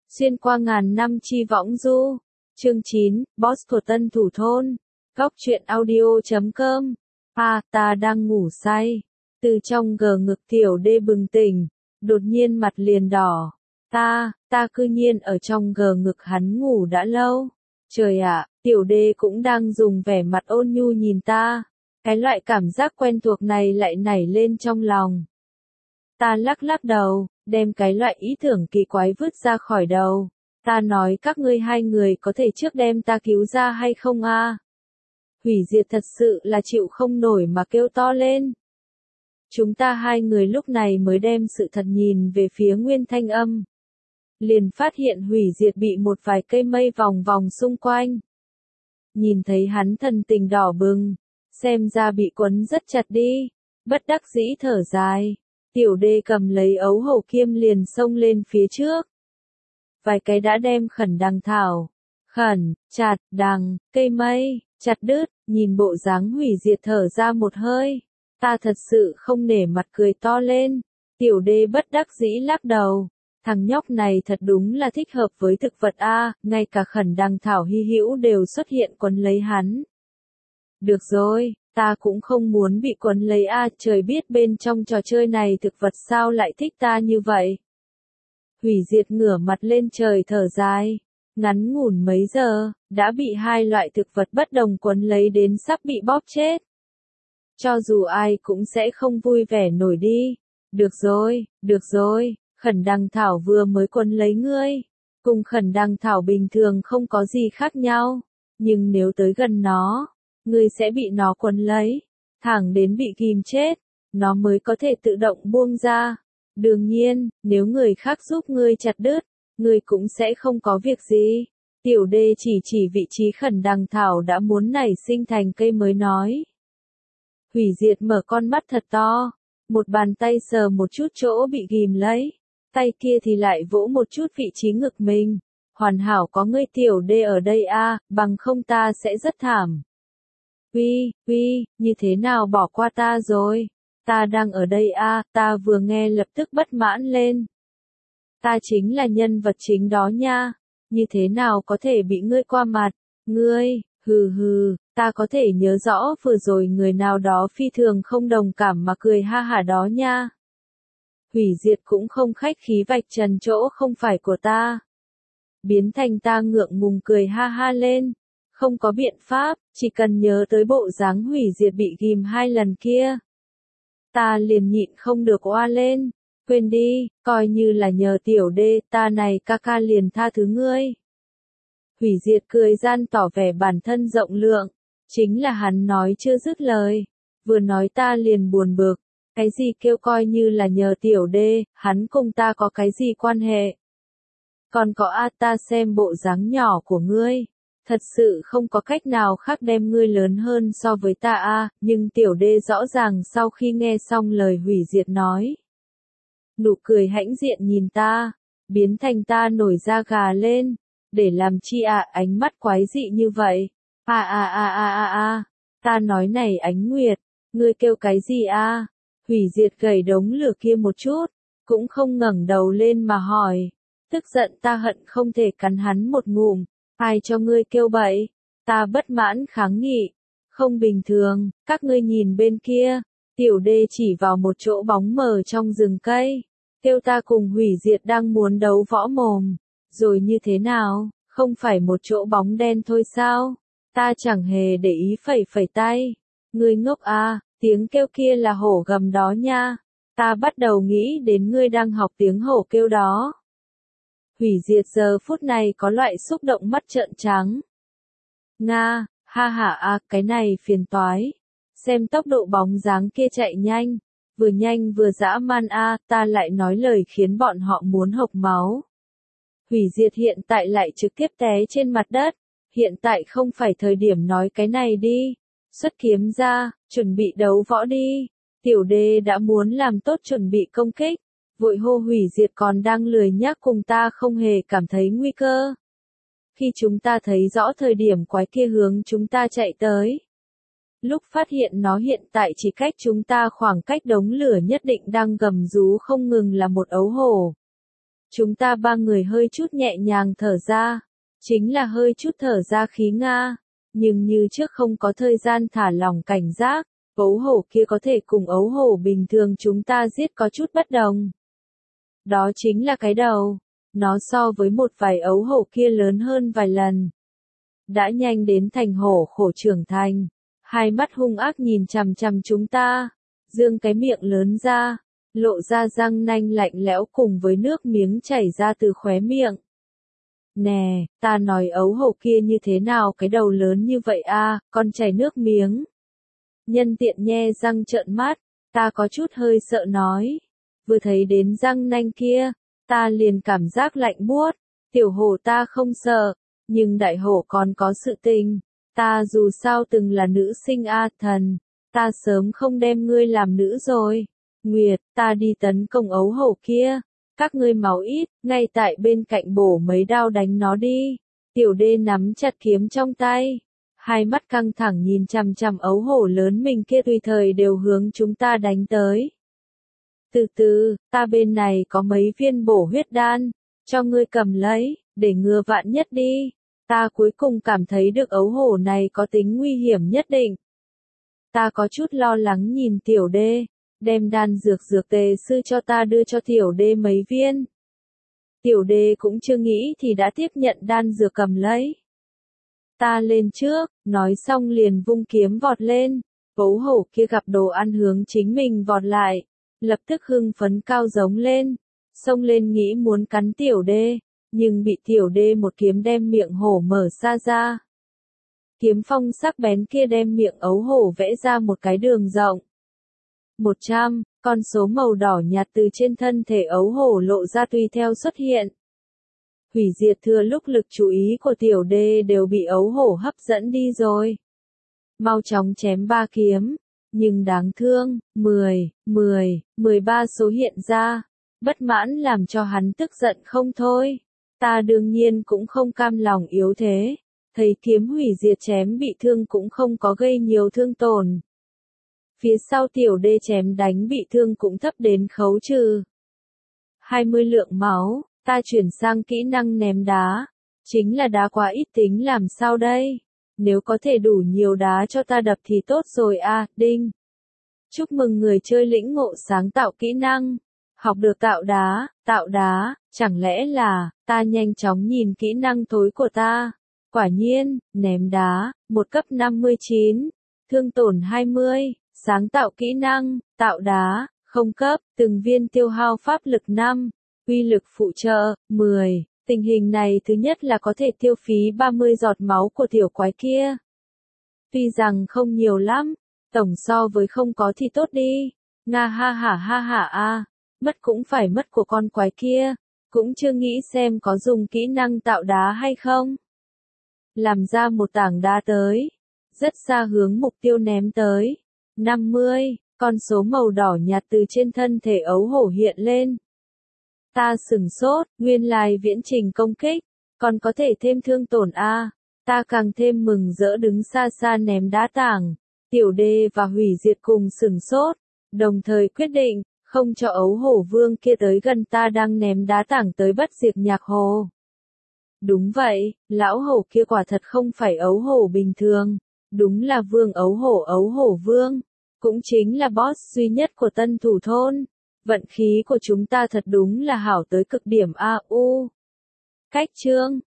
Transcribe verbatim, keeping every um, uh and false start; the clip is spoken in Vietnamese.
Xuyên qua ngàn năm chi võng du. Chương chín, Boss của tân thủ thôn. Góc truyện audio chấm com. À, ta đang ngủ say. Từ trong gờ ngực tiểu đê bừng tỉnh. Đột nhiên mặt liền đỏ. Ta, ta cư nhiên ở trong gờ ngực hắn ngủ đã lâu. Trời ạ, tiểu đê cũng đang dùng vẻ mặt ôn nhu nhìn ta. Cái loại cảm giác quen thuộc này lại nảy lên trong lòng. Ta lắc lắc đầu, đem cái loại ý tưởng kỳ quái vứt ra khỏi đầu. Ta nói các ngươi hai người có thể trước đem ta cứu ra hay không a? Hủy diệt thật sự là chịu không nổi mà kêu to lên. Chúng ta hai người lúc này mới đem sự thật nhìn về phía Nguyên Thanh Âm. Liền phát hiện hủy diệt bị một vài cây mây vòng vòng xung quanh. Nhìn thấy hắn thần tình đỏ bừng, xem ra bị quấn rất chặt đi, bất đắc dĩ thở dài. Tiểu đê cầm lấy ấu hầu kiêm liền xông lên phía trước. Vài cái đã đem khẩn đằng thảo, khẩn, chặt, đằng, cây mây, chặt đứt, nhìn bộ dáng hủy diệt thở ra một hơi. Ta thật sự không nể mặt cười to lên. Tiểu đê bất đắc dĩ lắc đầu. Thằng nhóc này thật đúng là thích hợp với thực vật a, ngay cả khẩn đằng thảo hy hữu đều xuất hiện quấn lấy hắn. Được rồi, ta cũng không muốn bị quấn lấy a, trời biết bên trong trò chơi này thực vật sao lại thích ta như vậy. Hủy diệt ngửa mặt lên trời thở dài, ngắn ngủn mấy giờ, đã bị hai loại thực vật bất đồng quấn lấy đến sắp bị bóp chết. Cho dù ai cũng sẽ không vui vẻ nổi đi. Được rồi, được rồi, khẩn đằng thảo vừa mới quấn lấy ngươi. Cùng khẩn đằng thảo bình thường không có gì khác nhau. Nhưng nếu tới gần nó, ngươi sẽ bị nó quấn lấy, thẳng đến bị ghim chết, nó mới có thể tự động buông ra. Đương nhiên, nếu người khác giúp ngươi chặt đứt, ngươi cũng sẽ không có việc gì. Tiểu đê chỉ chỉ vị trí khẩn đằng thảo đã muốn nảy sinh thành cây mới nói. Hủy diệt mở con mắt thật to, một bàn tay sờ một chút chỗ bị ghim lấy, tay kia thì lại vỗ một chút vị trí ngực mình. Hoàn hảo có ngươi tiểu đê ở đây a, bằng không ta sẽ rất thảm. Uy, uy, như thế nào bỏ qua ta rồi? Ta đang ở đây a, ta vừa nghe lập tức bất mãn lên. Ta chính là nhân vật chính đó nha, như thế nào có thể bị ngươi qua mặt? Ngươi, hừ hừ, ta có thể nhớ rõ vừa rồi người nào đó phi thường không đồng cảm mà cười ha hả đó nha. Hủy diệt cũng không khách khí vạch trần chỗ không phải của ta. Biến thành ta ngượng ngùng cười ha ha lên. Không có biện pháp, chỉ cần nhớ tới bộ dáng hủy diệt bị ghim hai lần kia. Ta liền nhịn không được oa lên. Quên đi, coi như là nhờ tiểu đê, ta này ca ca liền tha thứ ngươi. Hủy diệt cười gian tỏ vẻ bản thân rộng lượng. Chính là hắn nói chưa dứt lời. Vừa nói ta liền buồn bực. Cái gì kêu coi như là nhờ tiểu đê, hắn cùng ta có cái gì quan hệ. Còn có a ta xem bộ dáng nhỏ của ngươi. Thật sự không có cách nào khác đem ngươi lớn hơn so với ta a, nhưng tiểu đê rõ ràng sau khi nghe xong lời hủy diệt nói. Nụ cười hãnh diện nhìn ta, biến thành ta nổi da gà lên, để làm chi ạ à, ánh mắt quái dị như vậy. A a a a a a, ta nói này Ánh Nguyệt, ngươi kêu cái gì a? À? Hủy diệt gầy đống lửa kia một chút, cũng không ngẩng đầu lên mà hỏi. Tức giận ta hận không thể cắn hắn một ngụm. Ai cho ngươi kêu bậy? Ta bất mãn kháng nghị. Không bình thường, các ngươi nhìn bên kia. Tiểu đê chỉ vào một chỗ bóng mờ trong rừng cây. Kêu ta cùng hủy diệt đang muốn đấu võ mồm. Rồi như thế nào, không phải một chỗ bóng đen thôi sao? Ta chẳng hề để ý phẩy phẩy tay. Ngươi ngốc à, tiếng kêu kia là hổ gầm đó nha. Ta bắt đầu nghĩ đến ngươi đang học tiếng hổ kêu đó. Hủy diệt giờ phút này có loại xúc động mắt trợn trắng. Nga, ha ha a, cái này phiền toái. Xem tốc độ bóng dáng kia chạy nhanh, vừa nhanh vừa dã man a, ta lại nói lời khiến bọn họ muốn hộc máu. Hủy diệt hiện tại lại trực tiếp té trên mặt đất, hiện tại không phải thời điểm nói cái này đi. Xuất kiếm ra, chuẩn bị đấu võ đi. Tiểu đê đã muốn làm tốt chuẩn bị công kích. Vội hô hủy diệt còn đang lười nhác cùng ta không hề cảm thấy nguy cơ. Khi chúng ta thấy rõ thời điểm quái kia hướng chúng ta chạy tới. Lúc phát hiện nó hiện tại chỉ cách chúng ta khoảng cách đống lửa nhất định đang gầm rú không ngừng là một ấu hổ. Chúng ta ba người hơi chút nhẹ nhàng thở ra. Chính là hơi chút thở ra khí Nga. Nhưng như trước không có thời gian thả lỏng cảnh giác. Ấu hổ kia có thể cùng ấu hổ bình thường chúng ta giết có chút bất đồng. Đó chính là cái đầu. Nó so với một vài ấu hổ kia lớn hơn vài lần. Đã nhanh đến thành hổ khổ trưởng thành. Hai mắt hung ác nhìn chằm chằm chúng ta. Dương cái miệng lớn ra. Lộ ra răng nanh lạnh lẽo cùng với nước miếng chảy ra từ khóe miệng. Nè, ta nói ấu hổ kia như thế nào cái đầu lớn như vậy a, còn chảy nước miếng. Nhân tiện nhe răng trợn mắt, ta có chút hơi sợ nói. Vừa thấy đến răng nanh kia, ta liền cảm giác lạnh buốt. Tiểu hổ ta không sợ, nhưng đại hổ còn có sự tình. Ta dù sao từng là nữ sinh a thần, ta sớm không đem ngươi làm nữ rồi. Nguyệt, ta đi tấn công ấu hổ kia. Các ngươi máu ít, ngay tại bên cạnh bổ mấy đao đánh nó đi. Tiểu đê nắm chặt kiếm trong tay. Hai mắt căng thẳng nhìn chằm chằm ấu hổ lớn mình kia tùy thời đều hướng chúng ta đánh tới. Từ từ, ta bên này có mấy viên bổ huyết đan. Cho ngươi cầm lấy, để ngừa vạn nhất đi. Ta cuối cùng cảm thấy được ấu hổ này có tính nguy hiểm nhất định. Ta có chút lo lắng nhìn tiểu đê. Đem đan dược dược tề sư cho ta đưa cho tiểu đê mấy viên. Tiểu đê cũng chưa nghĩ thì đã tiếp nhận đan dược cầm lấy. Ta lên trước, nói xong liền vung kiếm vọt lên. Ấu hổ kia gặp đồ ăn hướng chính mình vọt lại. Lập tức hưng phấn cao giống lên. Xông lên nghĩ muốn cắn tiểu đê. Nhưng bị tiểu đê một kiếm đem miệng hổ mở xa ra. Kiếm phong sắc bén kia đem miệng ấu hổ vẽ ra một cái đường rộng. một trăm, con số màu đỏ nhạt từ trên thân thể ấu hổ lộ ra tùy theo xuất hiện. Hủy diệt thừa lúc lực chú ý của tiểu đê đều bị ấu hổ hấp dẫn đi rồi. Mau chóng chém ba kiếm, nhưng đáng thương, mười, mười, mười ba số hiện ra, bất mãn làm cho hắn tức giận không thôi. Ta đương nhiên cũng không cam lòng yếu thế, thấy kiếm hủy diệt chém bị thương cũng không có gây nhiều thương tổn. Phía sau tiểu đê chém đánh bị thương cũng thấp đến khấu trừ hai mươi lượng máu, ta chuyển sang kỹ năng ném đá. Chính là đá quá ít tính làm sao đây? Nếu có thể đủ nhiều đá cho ta đập thì tốt rồi a, đinh. Chúc mừng người chơi lĩnh ngộ sáng tạo kỹ năng. Học được tạo đá, tạo đá, chẳng lẽ là, ta nhanh chóng nhìn kỹ năng thối của ta. Quả nhiên, ném đá, một cấp năm mươi chín, thương tổn hai mươi. Sáng tạo kỹ năng, tạo đá, không cấp, từng viên tiêu hao pháp lực năm, uy lực phụ trợ, mười. Tình hình này thứ nhất là có thể tiêu phí ba mươi giọt máu của tiểu quái kia. Tuy rằng không nhiều lắm, tổng so với không có thì tốt đi. Nga ha hả ha hả a, mất cũng phải mất của con quái kia, cũng chưa nghĩ xem có dùng kỹ năng tạo đá hay không. Làm ra một tảng đá tới, rất xa hướng mục tiêu ném tới. năm mươi, con số màu đỏ nhạt từ trên thân thể ấu hổ hiện lên. Ta sửng sốt, nguyên lai viễn trình công kích, còn có thể thêm thương tổn a. Ta càng thêm mừng rỡ đứng xa xa ném đá tảng. Tiểu đê và hủy diệt cùng sửng sốt, đồng thời quyết định, không cho ấu hổ vương kia tới gần ta đang ném đá tảng tới bất diệt nhạc hồ. Đúng vậy, lão hổ kia quả thật không phải ấu hổ bình thường, đúng là vương ấu hổ ấu hổ vương. Cũng chính là boss duy nhất của tân thủ thôn. Vận khí của chúng ta thật đúng là hảo tới cực điểm a u. Cách chương